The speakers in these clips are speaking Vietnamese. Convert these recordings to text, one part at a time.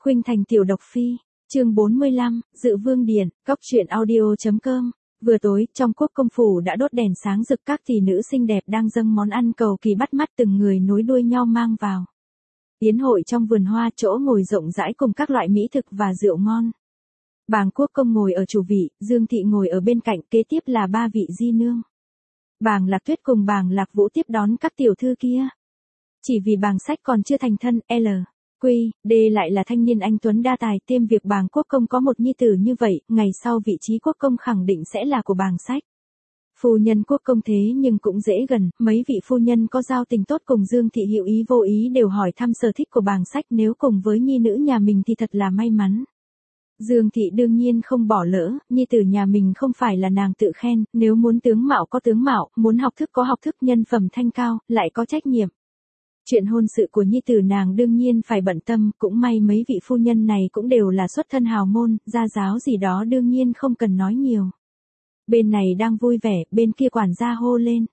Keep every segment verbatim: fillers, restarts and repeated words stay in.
Khuynh Thành tiểu độc phi, chương bốn mươi lăm, Dự Vương Điện, Cóc truyện audio.com. Vừa tối, trong quốc công phủ đã đốt đèn sáng rực, các tỷ nữ xinh đẹp đang dâng món ăn cầu kỳ bắt mắt từng người nối đuôi nhau mang vào. Yến hội trong vườn hoa, chỗ ngồi rộng rãi cùng các loại mỹ thực và rượu ngon. Bàng quốc công ngồi ở chủ vị, Dương Thị ngồi ở bên cạnh, kế tiếp là ba vị di nương. Bàng Lạc Tuyết cùng Bàng Lạc Vũ tiếp đón các tiểu thư kia. Chỉ vì Bàng Sách còn chưa thành thân, L. Quy, D lại là thanh niên anh tuấn đa tài, thêm việc Bàng quốc công có một nhi tử như vậy, ngày sau vị trí quốc công khẳng định sẽ là của Bàng Sách. Phu nhân quốc công thế nhưng cũng dễ gần, mấy vị phu nhân có giao tình tốt cùng Dương Thị hữu ý vô ý đều hỏi thăm sở thích của Bàng Sách, nếu cùng với nhi nữ nhà mình thì thật là may mắn. Dương Thị đương nhiên không bỏ lỡ, nhi tử nhà mình không phải là nàng tự khen, nếu muốn tướng mạo có tướng mạo, muốn học thức có học thức, nhân phẩm thanh cao, lại có trách nhiệm. Chuyện hôn sự của nhi tử nàng đương nhiên phải bận tâm, cũng may mấy vị phu nhân này cũng đều là xuất thân hào môn, gia giáo gì đó đương nhiên không cần nói nhiều. Bên này đang vui vẻ, bên kia quản gia hô lên.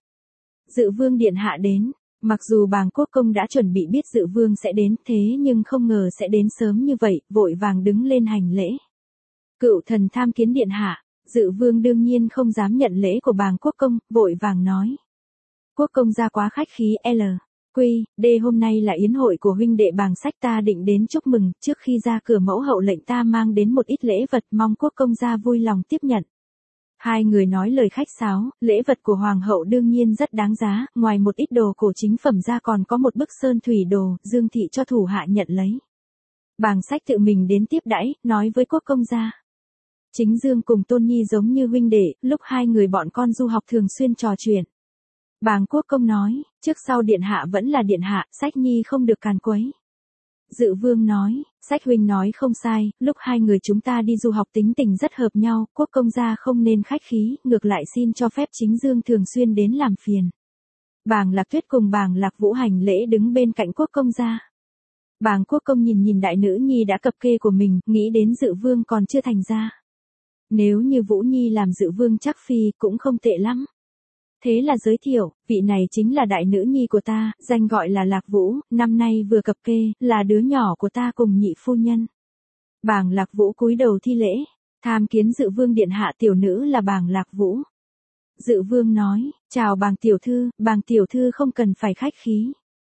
Dự Vương điện hạ đến. Mặc dù Bàng quốc công đã chuẩn bị biết Dự Vương sẽ đến, thế nhưng không ngờ sẽ đến sớm như vậy, vội vàng đứng lên hành lễ. Cựu thần tham kiến điện hạ. Dự Vương đương nhiên không dám nhận lễ của Bàng quốc công, vội vàng nói. Quốc công gia quá khách khí, L. Quy, D hôm nay là yến hội của huynh đệ Bàng Sách, ta định đến chúc mừng, trước khi ra cửa mẫu hậu lệnh ta mang đến một ít lễ vật, mong quốc công gia vui lòng tiếp nhận. Hai người nói lời khách sáo, lễ vật của hoàng hậu đương nhiên rất đáng giá, ngoài một ít đồ cổ chính phẩm ra còn có một bức sơn thủy đồ, Dương Thị cho thủ hạ nhận lấy. Bàng Sách tự mình đến tiếp đãi, nói với quốc công gia. Chính Dương cùng Tôn Nhi giống như huynh đệ, lúc hai người bọn con du học thường xuyên trò chuyện. Bàng quốc công nói, trước sau điện hạ vẫn là điện hạ, Sách Nhi không được càn quấy. Dự Vương nói, Sách huynh nói không sai, lúc hai người chúng ta đi du học tính tình rất hợp nhau, quốc công gia không nên khách khí, ngược lại xin cho phép chính Dương thường xuyên đến làm phiền. Bàng Lạc Tuyết cùng Bàng Lạc Vũ hành lễ đứng bên cạnh quốc công gia. Bàng quốc công nhìn nhìn đại nữ nhi đã cập kê của mình, nghĩ đến Dự Vương còn chưa thành ra. Nếu như Vũ Nhi làm Dự Vương chắc phi cũng không tệ lắm. Thế là giới thiệu, vị này chính là đại nữ nhi của ta, danh gọi là Lạc Vũ, năm nay vừa cập kê, là đứa nhỏ của ta cùng nhị phu nhân. Bàng Lạc Vũ cúi đầu thi lễ, tham kiến Dự Vương điện hạ, tiểu nữ là Bàng Lạc Vũ. Dự Vương nói, chào Bàng tiểu thư, Bàng tiểu thư không cần phải khách khí.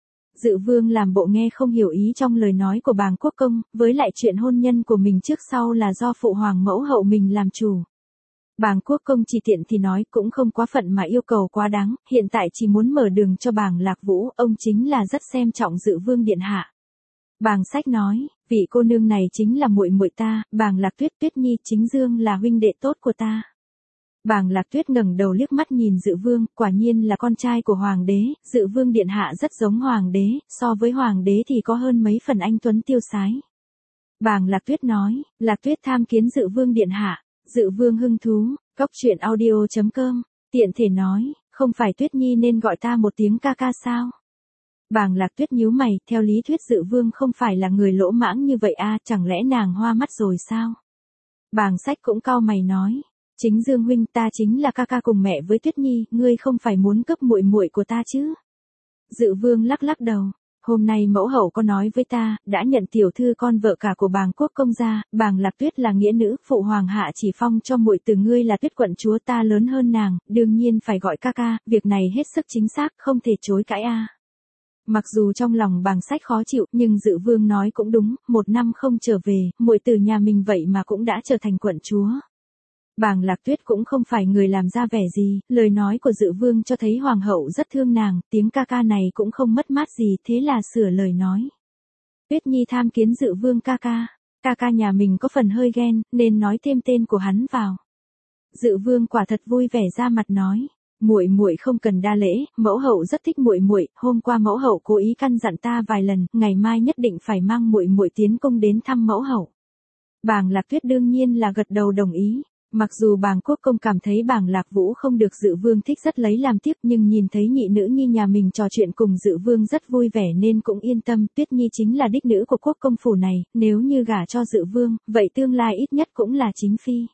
Dự Vương làm bộ nghe không hiểu ý trong lời nói của Bàng quốc công, với lại chuyện hôn nhân của mình trước sau là do phụ hoàng mẫu hậu mình làm chủ. Bàng quốc công chỉ tiện thì nói, cũng không quá phận mà yêu cầu quá đáng, hiện tại chỉ muốn mở đường cho Bàng Lạc Vũ, ông chính là rất xem trọng Dự Vương điện hạ. Bàng Sách nói, vị cô nương này chính là muội muội ta, Bàng Lạc Tuyết, Tuyết Nhi, chính Dương là huynh đệ tốt của ta. Bàng Lạc Tuyết ngẩng đầu liếc mắt nhìn Dự Vương, quả nhiên là con trai của hoàng đế, Dự Vương điện hạ rất giống hoàng đế, so với hoàng đế thì có hơn mấy phần anh tuấn tiêu sái. Bàng Lạc Tuyết nói, Lạc Tuyết tham kiến Dự Vương điện hạ. Dự Vương hưng thú, Cóc truyện audio.com, tiện thể nói, không phải Tuyết Nhi nên gọi ta một tiếng ca ca sao? Bàng Lạc Tuyết nhíu mày, theo lý thuyết Dự Vương không phải là người lỗ mãng như vậy à, chẳng lẽ nàng hoa mắt rồi sao? Bàng Sách cũng cau mày nói, chính Dương huynh, ta chính là ca ca cùng mẹ với Tuyết Nhi, ngươi không phải muốn cướp muội muội của ta chứ? Dự Vương lắc lắc đầu. Hôm nay mẫu hậu có nói với ta, đã nhận tiểu thư con vợ cả của Bàng quốc công gia, Bàng Lạc Tuyết là nghĩa nữ, phụ hoàng hạ chỉ phong cho muội từ ngươi là Tuyết quận chúa, ta lớn hơn nàng, đương nhiên phải gọi ca ca, việc này hết sức chính xác, không thể chối cãi a. Mặc dù trong lòng Bàng Sách khó chịu, nhưng Dự Vương nói cũng đúng, một năm không trở về, muội từ nhà mình vậy mà cũng đã trở thành quận chúa. Bàng Lạc Tuyết cũng không phải người làm ra vẻ gì, lời nói của Dự Vương cho thấy hoàng hậu rất thương nàng, tiếng ca ca này cũng không mất mát gì, thế là sửa lời nói. Tuyết Nhi tham kiến Dự Vương ca ca, ca ca nhà mình có phần hơi ghen, nên nói thêm tên của hắn vào. Dự Vương quả thật vui vẻ ra mặt nói, muội muội không cần đa lễ, mẫu hậu rất thích muội muội, hôm qua mẫu hậu cố ý căn dặn ta vài lần, ngày mai nhất định phải mang muội muội tiến cung đến thăm mẫu hậu. Bàng Lạc Tuyết đương nhiên là gật đầu đồng ý. Mặc dù Bàng quốc công cảm thấy Bàng Lạc Vũ không được Dự Vương thích rất lấy làm tiếc, nhưng nhìn thấy nhị nữ nhi nhà mình trò chuyện cùng Dự Vương rất vui vẻ nên cũng yên tâm, Tuyết Nhi chính là đích nữ của quốc công phủ này, nếu như gả cho Dự Vương, vậy tương lai ít nhất cũng là chính phi.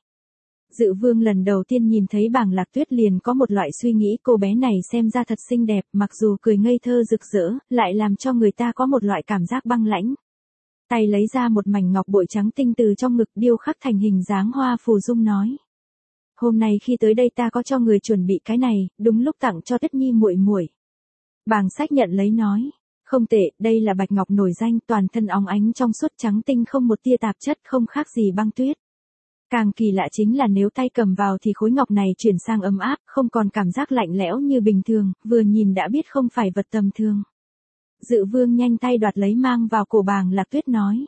Dự Vương lần đầu tiên nhìn thấy Bàng Lạc Tuyết liền có một loại suy nghĩ, cô bé này xem ra thật xinh đẹp, mặc dù cười ngây thơ rực rỡ, lại làm cho người ta có một loại cảm giác băng lãnh. Tay lấy ra một mảnh ngọc bội trắng tinh từ trong ngực điêu khắc thành hình dáng hoa phù dung nói. Hôm nay khi tới đây ta có cho người chuẩn bị cái này, đúng lúc tặng cho Tuyết Nhi muội muội. Bàng Sách nhận lấy nói. Không tệ, đây là bạch ngọc nổi danh, toàn thân óng ánh trong suốt trắng tinh không một tia tạp chất, không khác gì băng tuyết. Càng kỳ lạ chính là nếu tay cầm vào thì khối ngọc này chuyển sang ấm áp, không còn cảm giác lạnh lẽo như bình thường, vừa nhìn đã biết không phải vật tầm thường. Dự Vương nhanh tay đoạt lấy mang vào cổ Bàng Lạc Tuyết nói.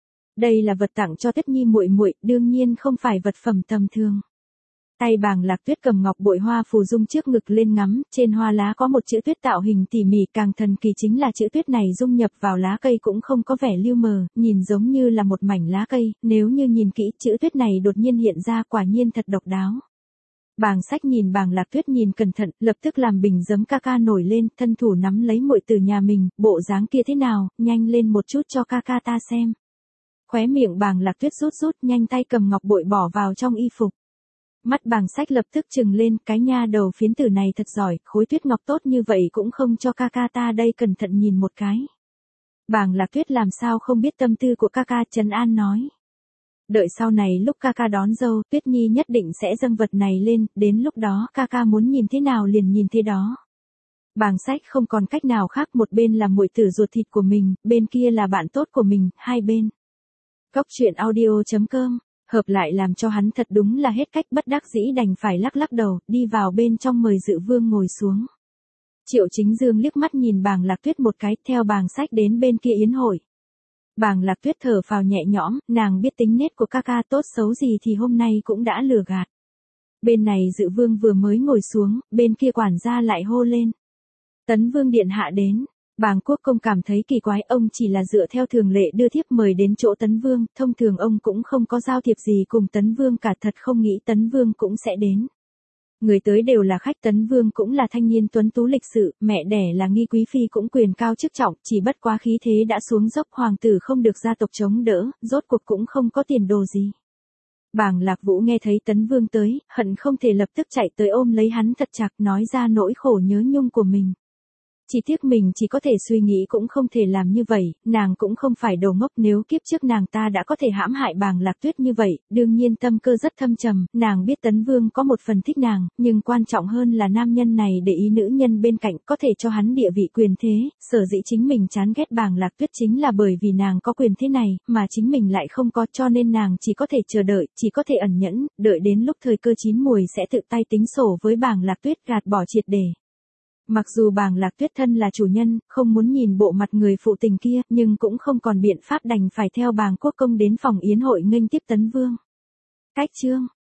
Đây là vật tặng cho Tuyết Nhi muội muội, đương nhiên không phải vật phẩm tầm thường. Tay Bàng Lạc Tuyết cầm ngọc bội hoa phù dung trước ngực lên ngắm, trên hoa lá có một chữ tuyết tạo hình tỉ mỉ, càng thần kỳ chính là chữ tuyết này dung nhập vào lá cây cũng không có vẻ lưu mờ, nhìn giống như là một mảnh lá cây, nếu như nhìn kỹ chữ tuyết này đột nhiên hiện ra quả nhiên thật độc đáo. Bàng Sách nhìn Bàng Lạc Tuyết nhìn cẩn thận, lập tức làm bình giấm ca ca nổi lên, thân thủ nắm lấy muội từ nhà mình, bộ dáng kia thế nào, nhanh lên một chút cho ca ca ta xem. Khóe miệng Bàng Lạc Tuyết rút rút, nhanh tay cầm ngọc bội bỏ vào trong y phục. Mắt Bàng Sách lập tức trừng lên, cái nha đầu phiến tử này thật giỏi, khối tuyết ngọc tốt như vậy cũng không cho ca ca ta đây, cẩn thận nhìn một cái. Bàng Lạc Tuyết làm sao không biết tâm tư của ca ca, trấn an nói. Đợi sau này lúc ca ca đón dâu, Tuyết Nhi nhất định sẽ dâng vật này lên, đến lúc đó ca ca muốn nhìn thế nào liền nhìn thế đó. Bàng Sách không còn cách nào khác, một bên là muội tử ruột thịt của mình, bên kia là bạn tốt của mình, hai bên. Cốc truyện audio chấm com hợp lại làm cho hắn thật đúng là hết cách, bất đắc dĩ đành phải lắc lắc đầu, đi vào bên trong mời Dự Vương ngồi xuống. Triệu Chính Dương liếc mắt nhìn Bàng Lạc Tuyết một cái, theo Bàng Sách đến bên kia yến hội. Bàng Lạc Tuyết thở phào nhẹ nhõm, nàng biết tính nết của ca ca, tốt xấu gì thì hôm nay cũng đã lừa gạt. Bên này Dự Vương vừa mới ngồi xuống, bên kia quản gia lại hô lên. Tấn Vương điện hạ đến. Bàng Quốc Công cảm thấy kỳ quái, ông chỉ là dựa theo thường lệ đưa thiếp mời đến chỗ Tấn Vương, thông thường ông cũng không có giao thiệp gì cùng Tấn Vương cả, thật không nghĩ Tấn Vương cũng sẽ đến. Người tới đều là khách, Tấn Vương cũng là thanh niên tuấn tú lịch sự, mẹ đẻ là Nghi Quý Phi cũng quyền cao chức trọng, chỉ bất quá khí thế đã xuống dốc, hoàng tử không được gia tộc chống đỡ, rốt cuộc cũng không có tiền đồ gì. Bàng Lạc Vũ nghe thấy Tấn Vương tới, hận không thể lập tức chạy tới ôm lấy hắn thật chặt, nói ra nỗi khổ nhớ nhung của mình. Chỉ tiếc mình chỉ có thể suy nghĩ cũng không thể làm như vậy, nàng cũng không phải đồ ngốc, nếu kiếp trước nàng ta đã có thể hãm hại Bàng Lạc Tuyết như vậy, đương nhiên tâm cơ rất thâm trầm, nàng biết Tấn Vương có một phần thích nàng, nhưng quan trọng hơn là nam nhân này để ý nữ nhân bên cạnh có thể cho hắn địa vị quyền thế, sở dĩ chính mình chán ghét Bàng Lạc Tuyết chính là bởi vì nàng có quyền thế này, mà chính mình lại không có, cho nên nàng chỉ có thể chờ đợi, chỉ có thể ẩn nhẫn, đợi đến lúc thời cơ chín muồi sẽ tự tay tính sổ với Bàng Lạc Tuyết, gạt bỏ triệt để. Mặc dù Bàng Lạc Tuyết thân là chủ nhân, không muốn nhìn bộ mặt người phụ tình kia, nhưng cũng không còn biện pháp, đành phải theo Bàng Quốc Công đến phòng yến hội nghênh tiếp Tấn Vương. Cách chương